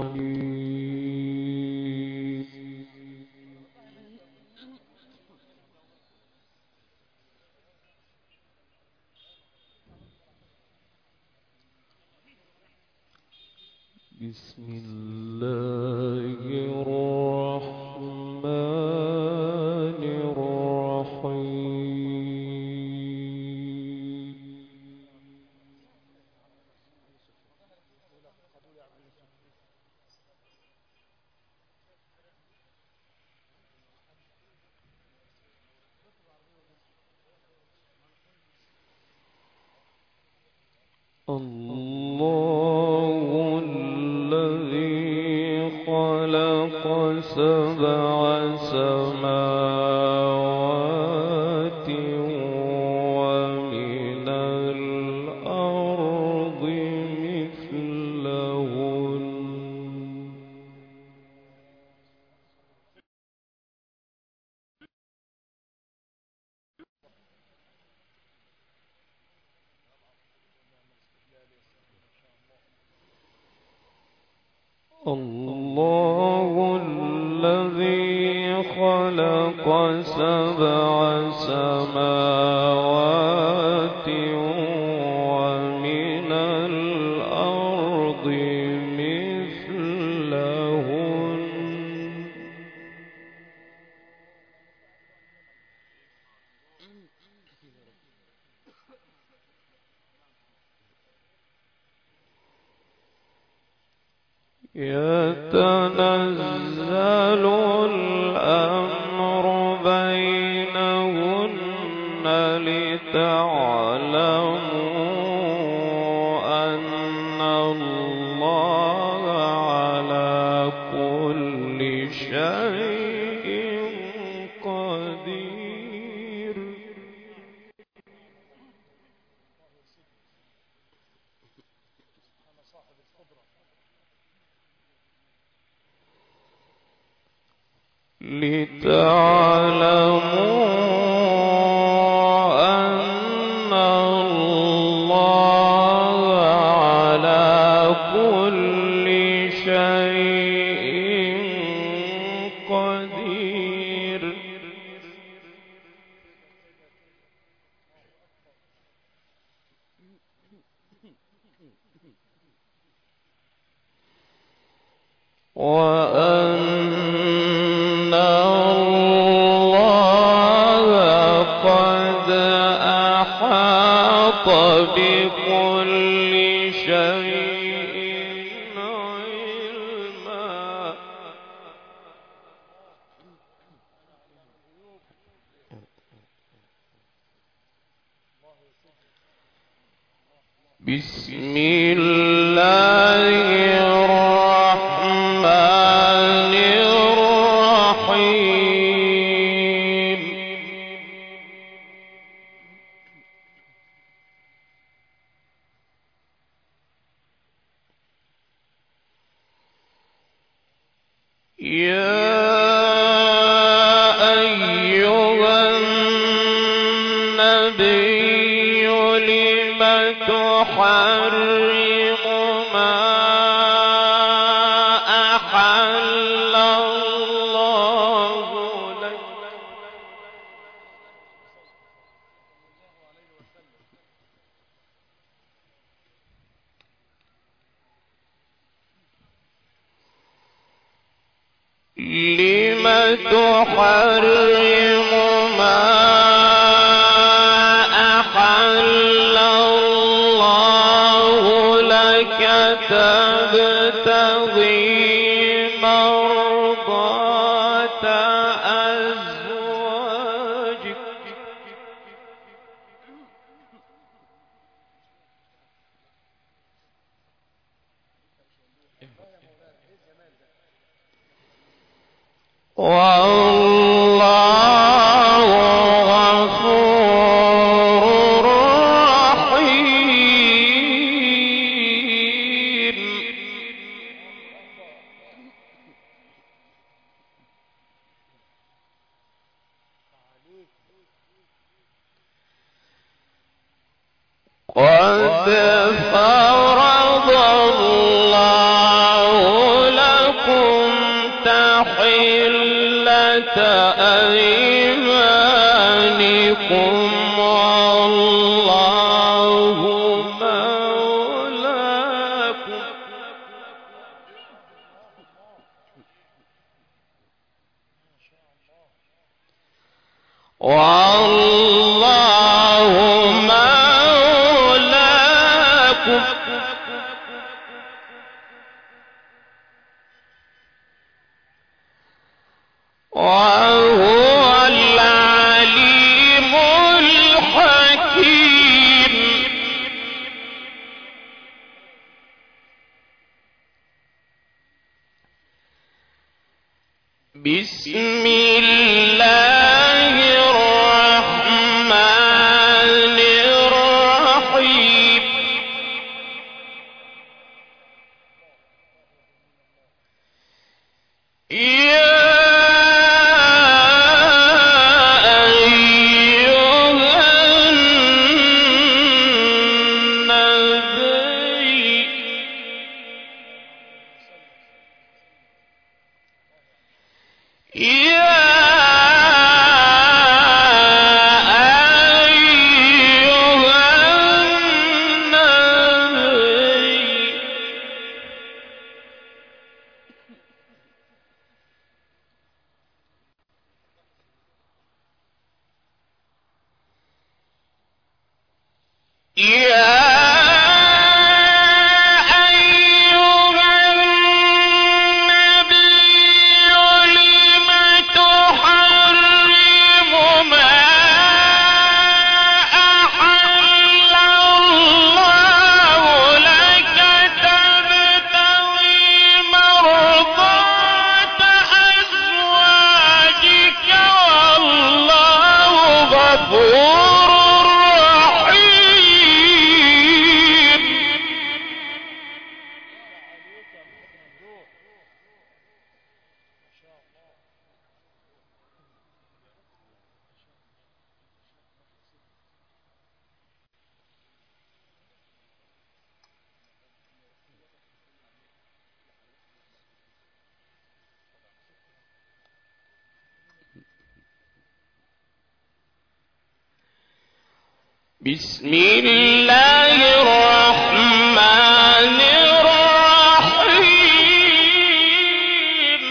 بسم الله الرحمن الرحيم. الله الذي خلق سبع سماوات ومن الأرض مثلهن الله الذي خلق سبع سماوات ومن الأرض مثلهن يتنزل الأمر بينهن لتعلموا أن الله على كل شيء قدير. لتعلموا أن الله على كل شيء قدير. وأن الله قد أحاط بكل شيء علما. بسم الله الرحمن الرحيم. يا أيها النبي لم تحرم ما أحل الله لك لم تحرم ما أحل الله لك تبتغي مرضات أزواجك. والله غفور رحيم. قد فرض الله أيمانكم والله مولاكم والله مولاكم وهو العليم الحكيم. بسم الله الرحمن الرحيم. بسم الله الرحمن الرحيم.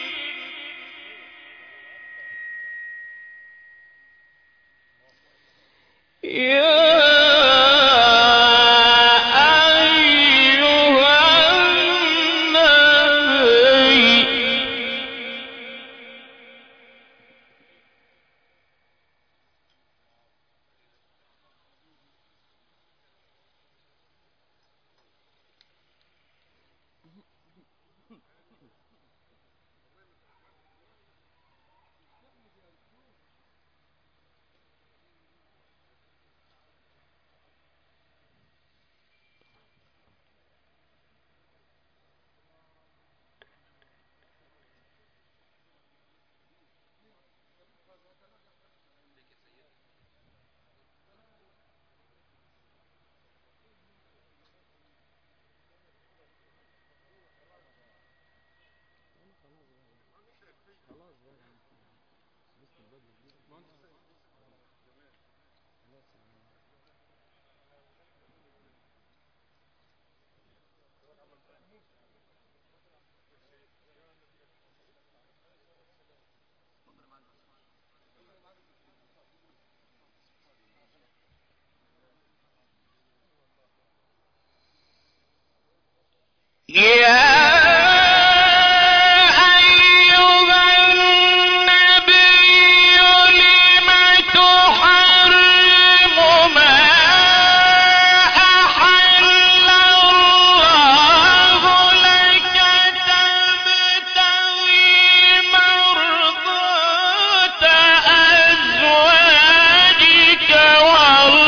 يا أيها النبي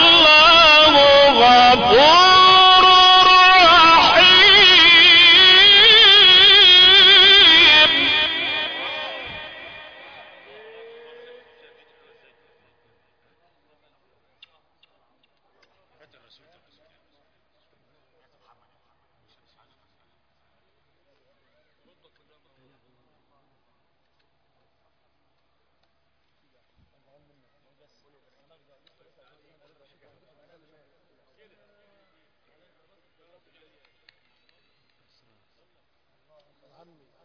غفور رحيم.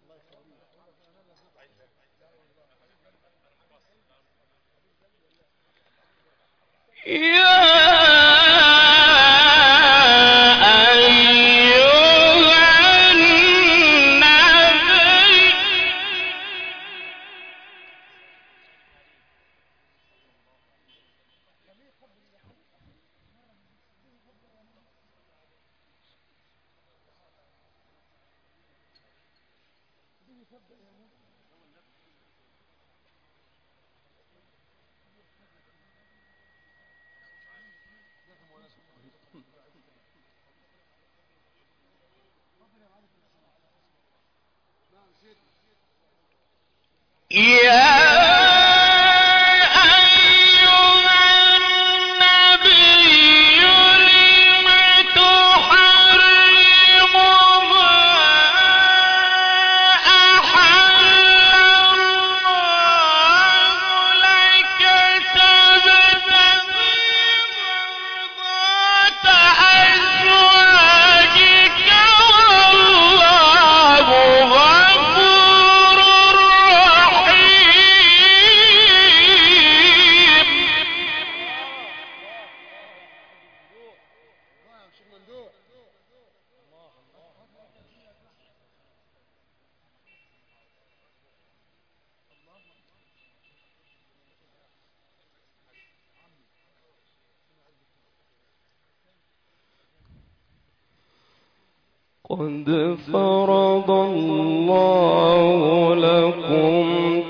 قد فرض الله لكم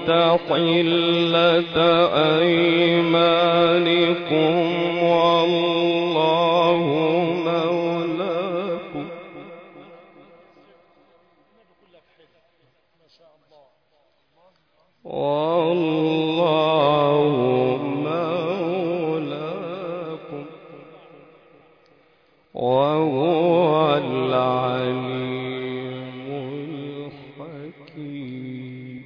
تحلة أيمانكم والله مولاكم وهو العليم الحكيم.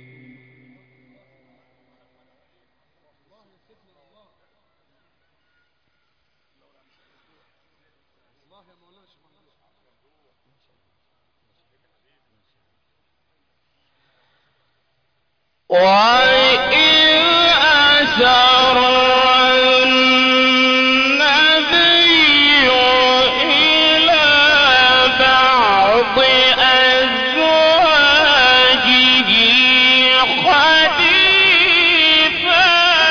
وإذ أسر النبي إلى بعض أزواجه حديثا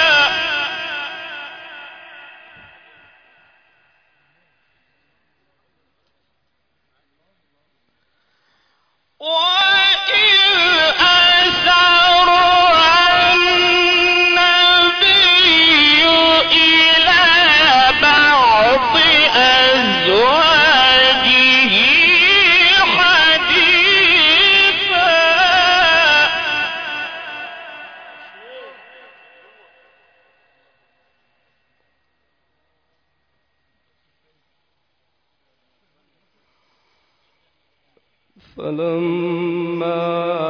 فلما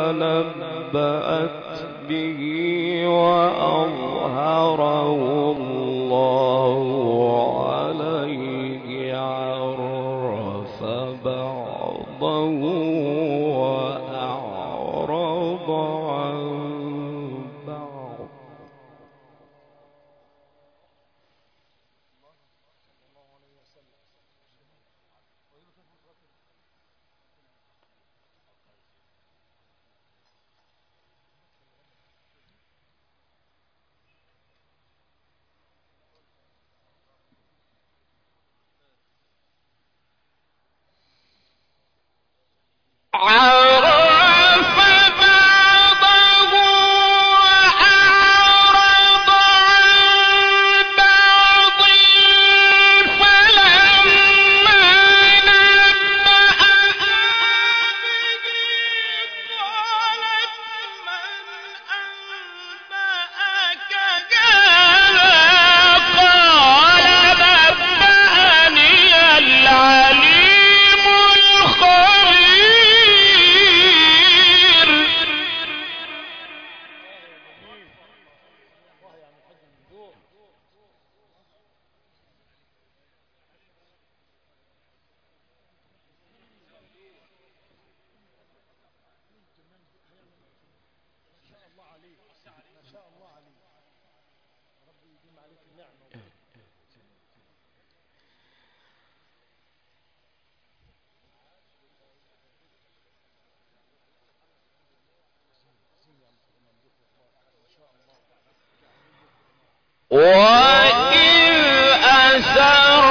نبأت به وأظهره الله عليه عرف بعضه وأعرض عن بعض. عرف بعضه وأعرض عن بعض فلما نبأها به قالت من أنبأك هذا قال نبأني العليم الخبير. وإذ أسر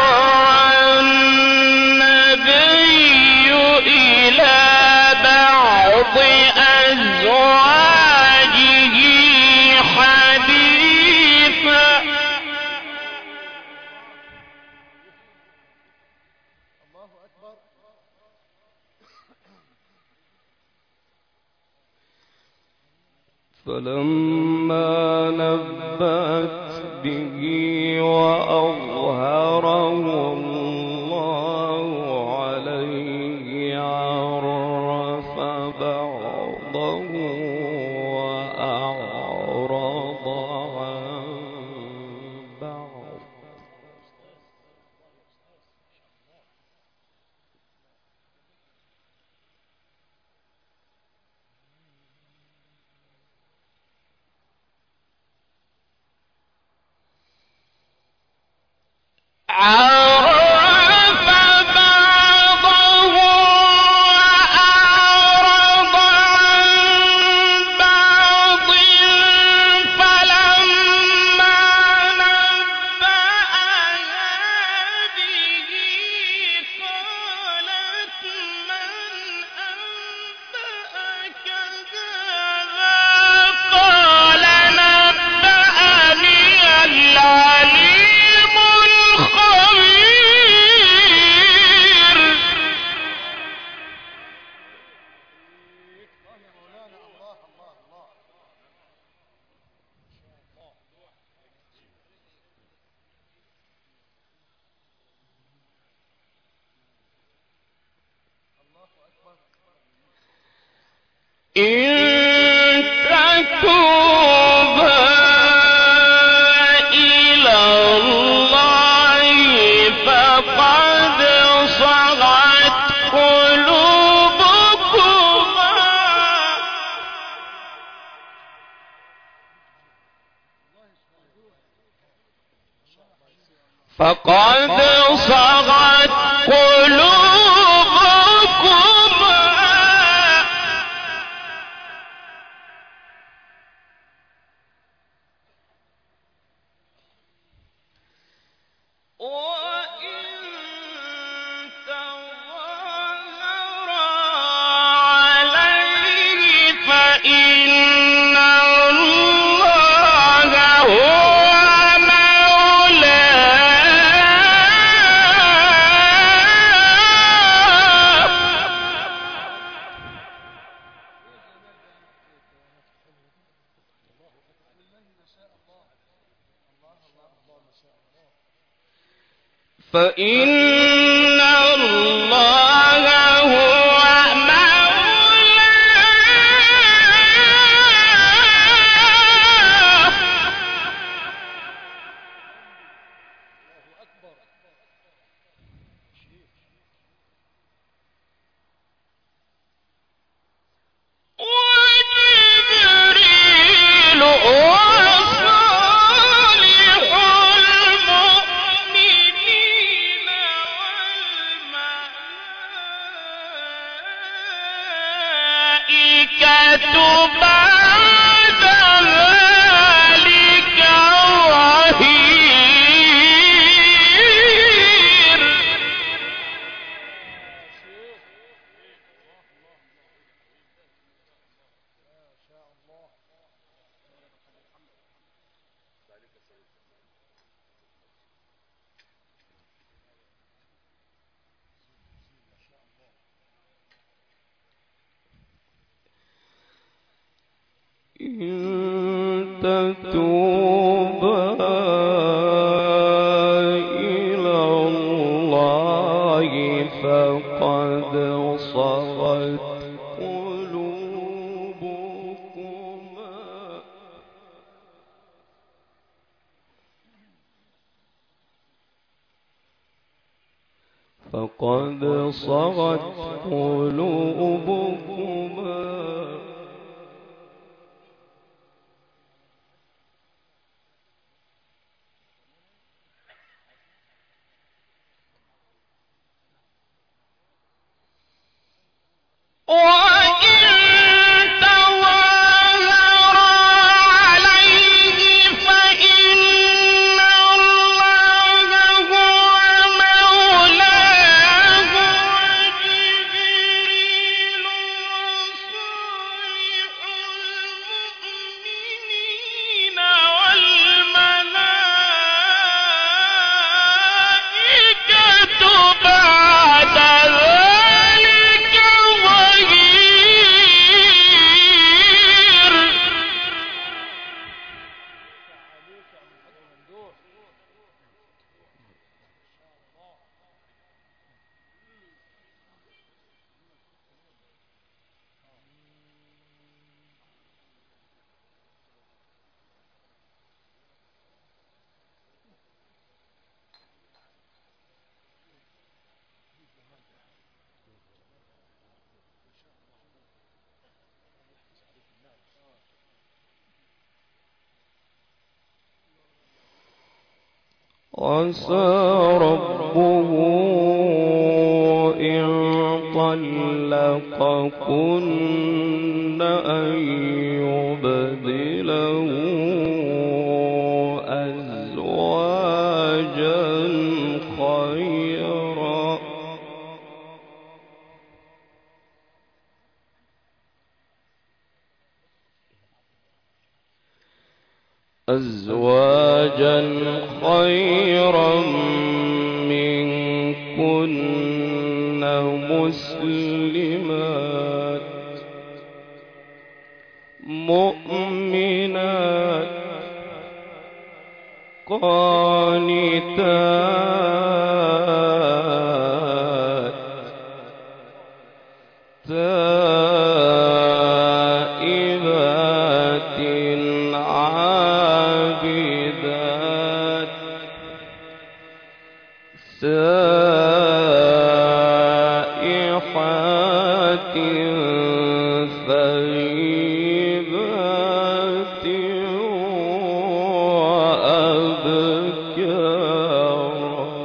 النبي إلى بعض أزواجه حديثا فلما نبأت به وأظهره الله عليه عرف بعضه وأعرض عن بعض عرف بعضه وأعرض عن بعض فلما نبأها به قالت من أنبأك هذا قال نبأني العليم الخبير إن تتوبا إلى الله فقد صغت قلوبكما فقد صغت قلوبكما وإن تظاهر عليه فإن الله هو مولاه فإن الله هو مولاه وجبريل وصالح المؤمنين والملائكة بعد ذلك ظهير إن تتوبا إلى الله فقد صغت قلوبكما فقد صغت قلوبكما عسى ربه إن طلقكن أن يبدله أزواجا خيرا منكن مسلمات مؤمنات قانتات تائبات عابدات سائحات ثيبات وأبكارا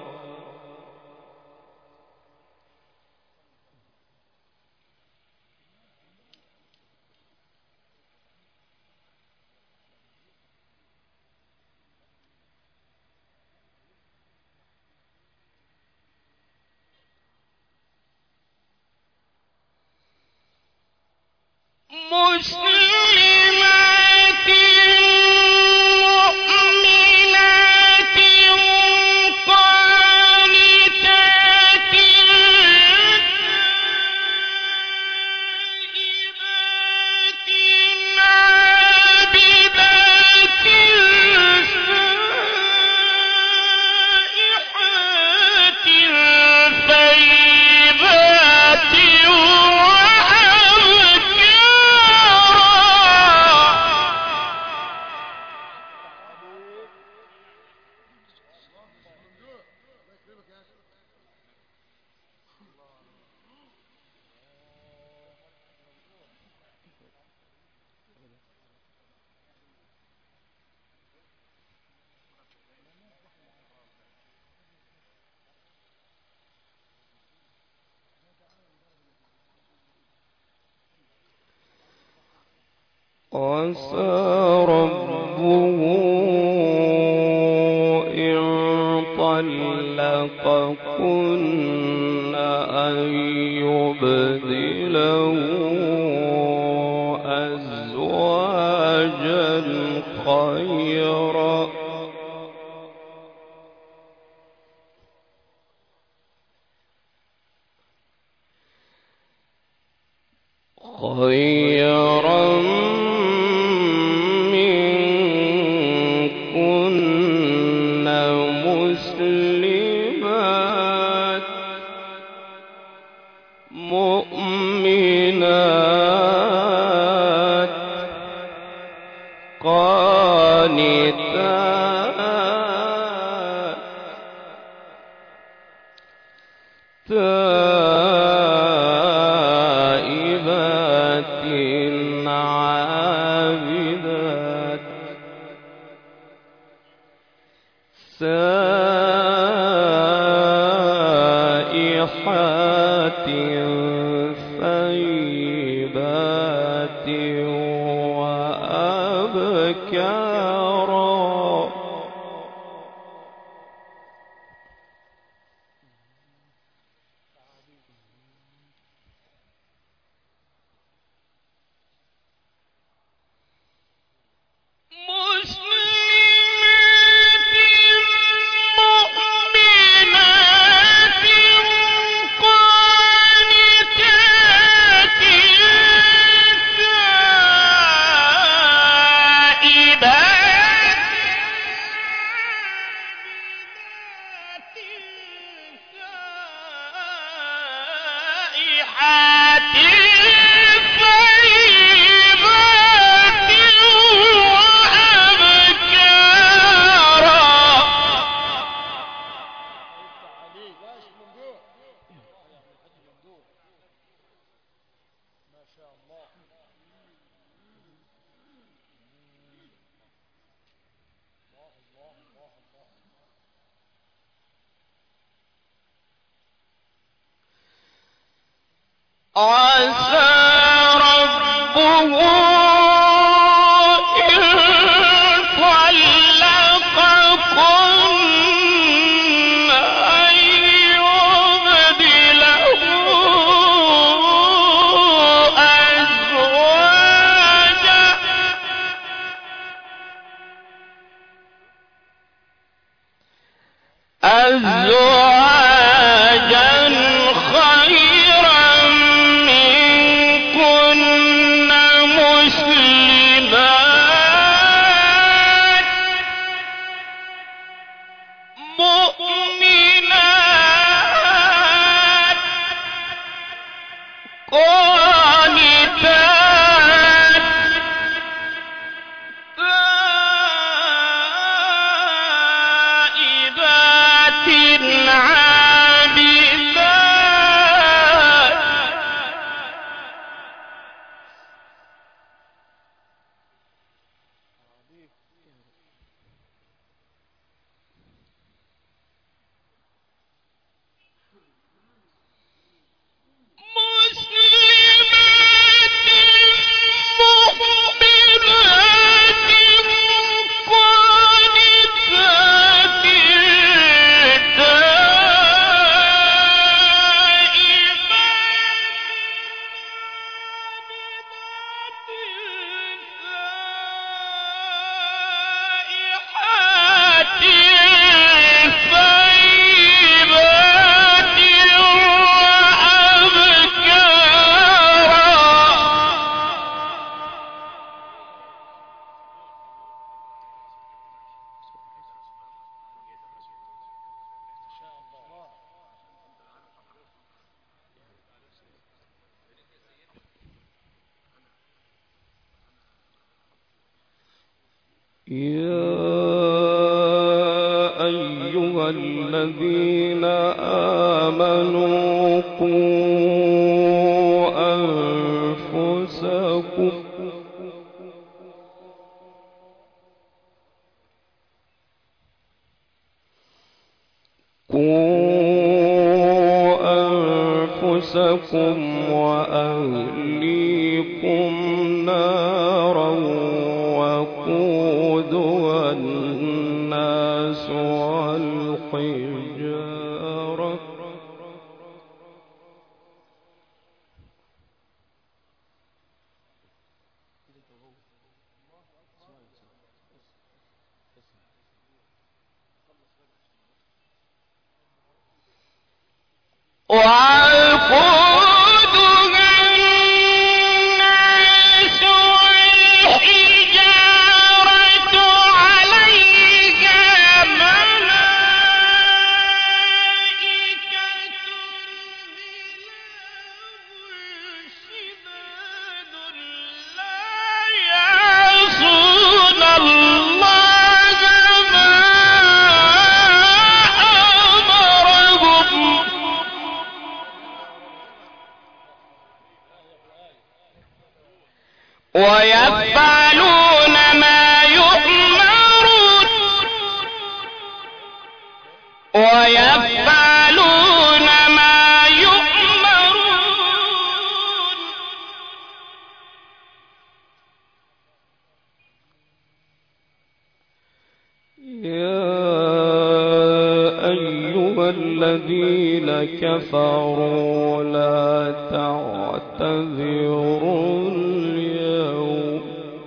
مسلمات مؤمنات قانتات تائبات عابدات سائحات ثيبات عسى ربه إن طلقكن أن يبدله أزواجا خيرا منكن مسلمات مؤمنات قانتات تائبات عابدات سائحات ثيبات وأبكارا مسلمات مؤمنات قانتات تائبات عابدات سائحات طيبات عسى ربه إن طلقكن أن يبدله أزواجا خيرا منكن مسلمات مؤمنات قانتات تائبات عابدات مسلمات مؤمنات قانتات سائحات ثيبات يا أيها الذين آمنوا قوا أنفسكم وأهليكم نارا وقودها الناس والحجارة وقودها الناس والحجارة عليها ملائكة غلاظ شداد لا يعصون الله ما أمرهم ويفعلون ما يؤمرون ويفعلون ما يؤمرون يا أيها الذين كفروا لا تعتذروا اليوم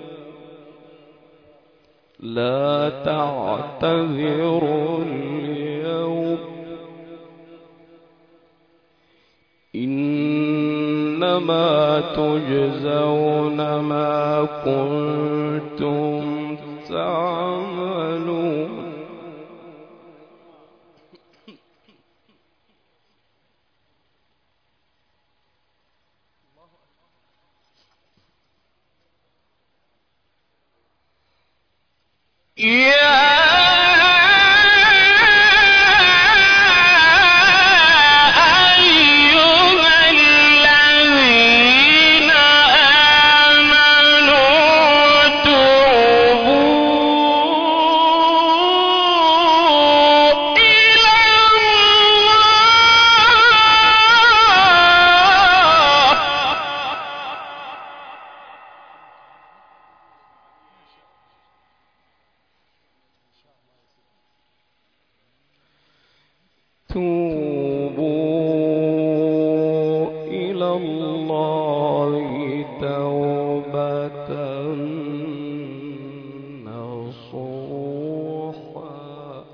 إنما تجزون ما كنتم تعملون يا أيها الذين آمنوا توبوا إلى الله توبوا إلى الله توبة نصوحا.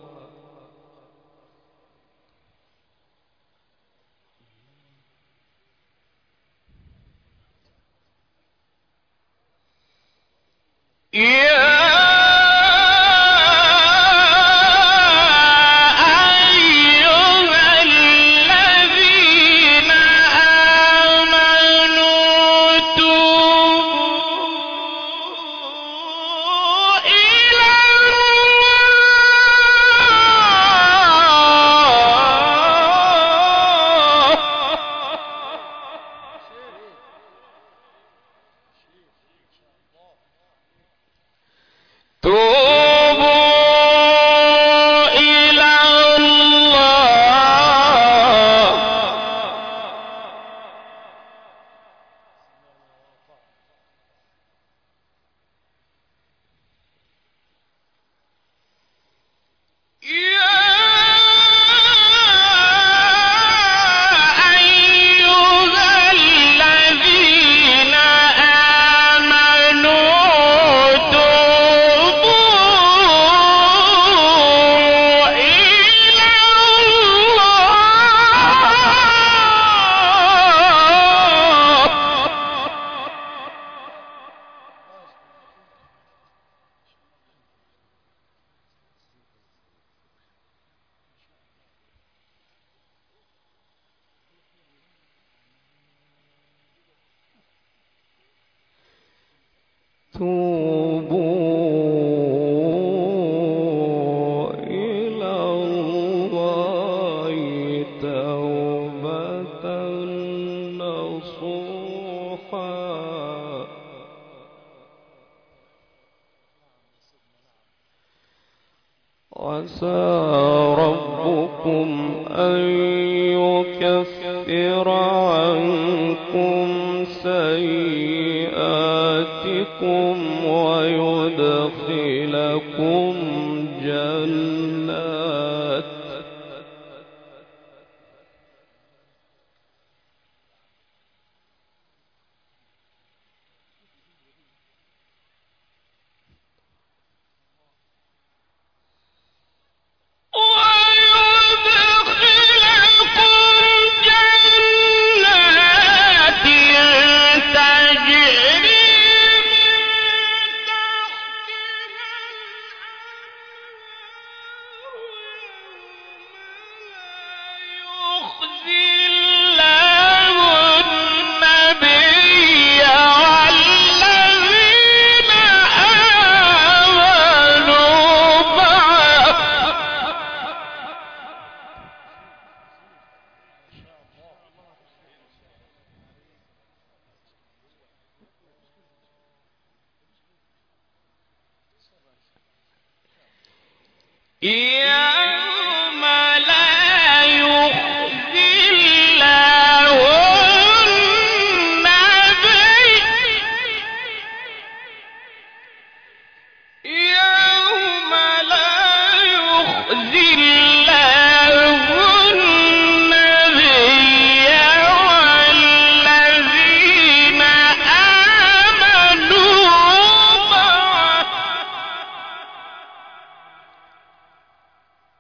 توبوا إلى الله توبة نصوحا. عسى ربكم أن يكفر عنكم سيئاتكم ويدخلكم جنات يوم لا يخزي الله النبي يوم لا يخزي الله النبي والذين آمنوا معه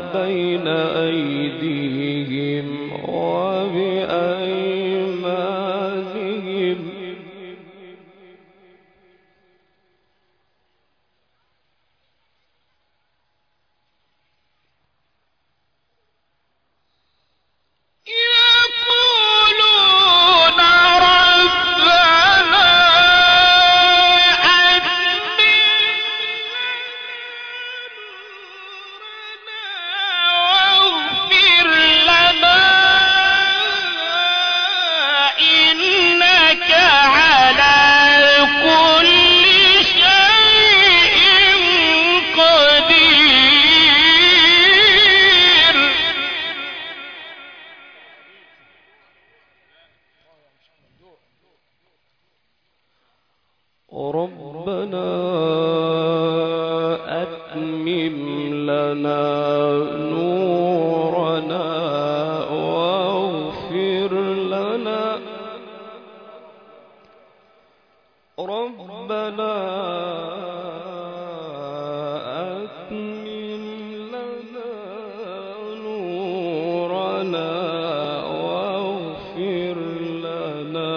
بين أيديهم وبأيمانهم ربنا أتمم لنا نورنا واغفر لنا ربنا أتمم لنا نورنا واغفر لنا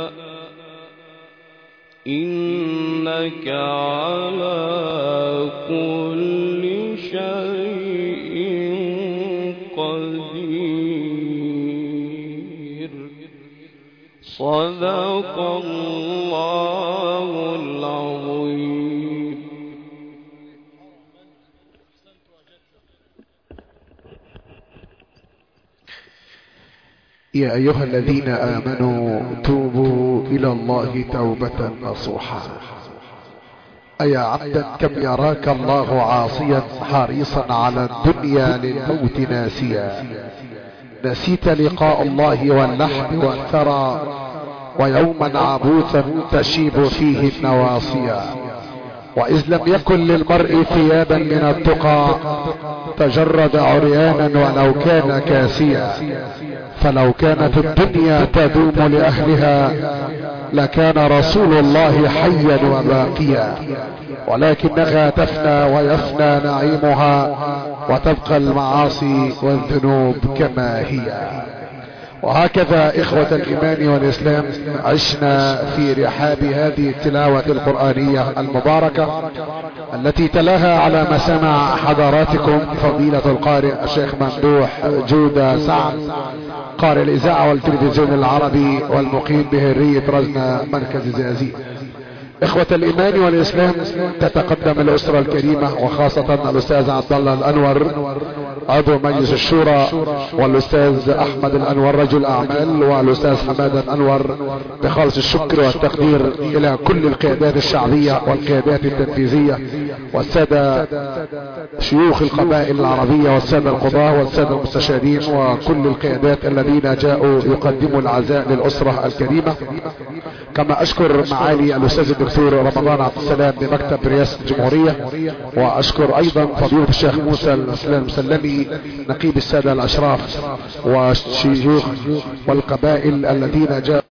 إنك على كل شيء قدير صدق الله العظيم. يا أيها الذين آمنوا توبوا إلى الله توبة نصوحا. أيا عبدا كم يراك الله عاصيا حريصا على الدنيا للموت ناسيا، نسيت لقاء الله واللحم والثرى ويوما عبوسا تشيب فيه النواصيا. وإذ لم يكن للمرء ثيابا من التقى تجرد عريانا ولو كان كاسيا. فلو كانت الدنيا تدوم لأهلها لكان رسول الله حيا وباقيا، ولكنها تفنى ويفنى نعيمها وتبقى المعاصي والذنوب كما هي. وهكذا إخوة الإيمان والإسلام عشنا في رحاب هذه التلاوة القرآنية المباركة التي تلاها على مسامع حضراتكم فضيلة القارئ الشيخ ممدوح جودة سعد، قارئ الإذاعة والتلفزيون العربي والمقيم بهرية رزنة مركز الزقازيق. إخوة الإيمان والإسلام، تتقدم الأسرة الكريمة وخاصة الأستاذ عبد الله الأنور عضو مجلس الشورى، والأستاذ أحمد الأنور رجل أعمال، والأستاذ حماد الأنور بخالص الشكر والتقدير إلى كل القيادات الشعبية والقيادات التنفيذية والسادة شيوخ القبائل العربية والسادة القضاة والسادة المستشارين وكل القيادات الذين جاءوا يقدموا العزاء للأسرة الكريمة. كما أشكر معالي الأستاذ الدكتور رمضان عبد السلام بمكتب رئاسة الجمهورية، وأشكر أيضا فضيلة الشيخ موسى المسلمي نقيب السادة الأشراف والشيوخ والقبائل الذين جاءوا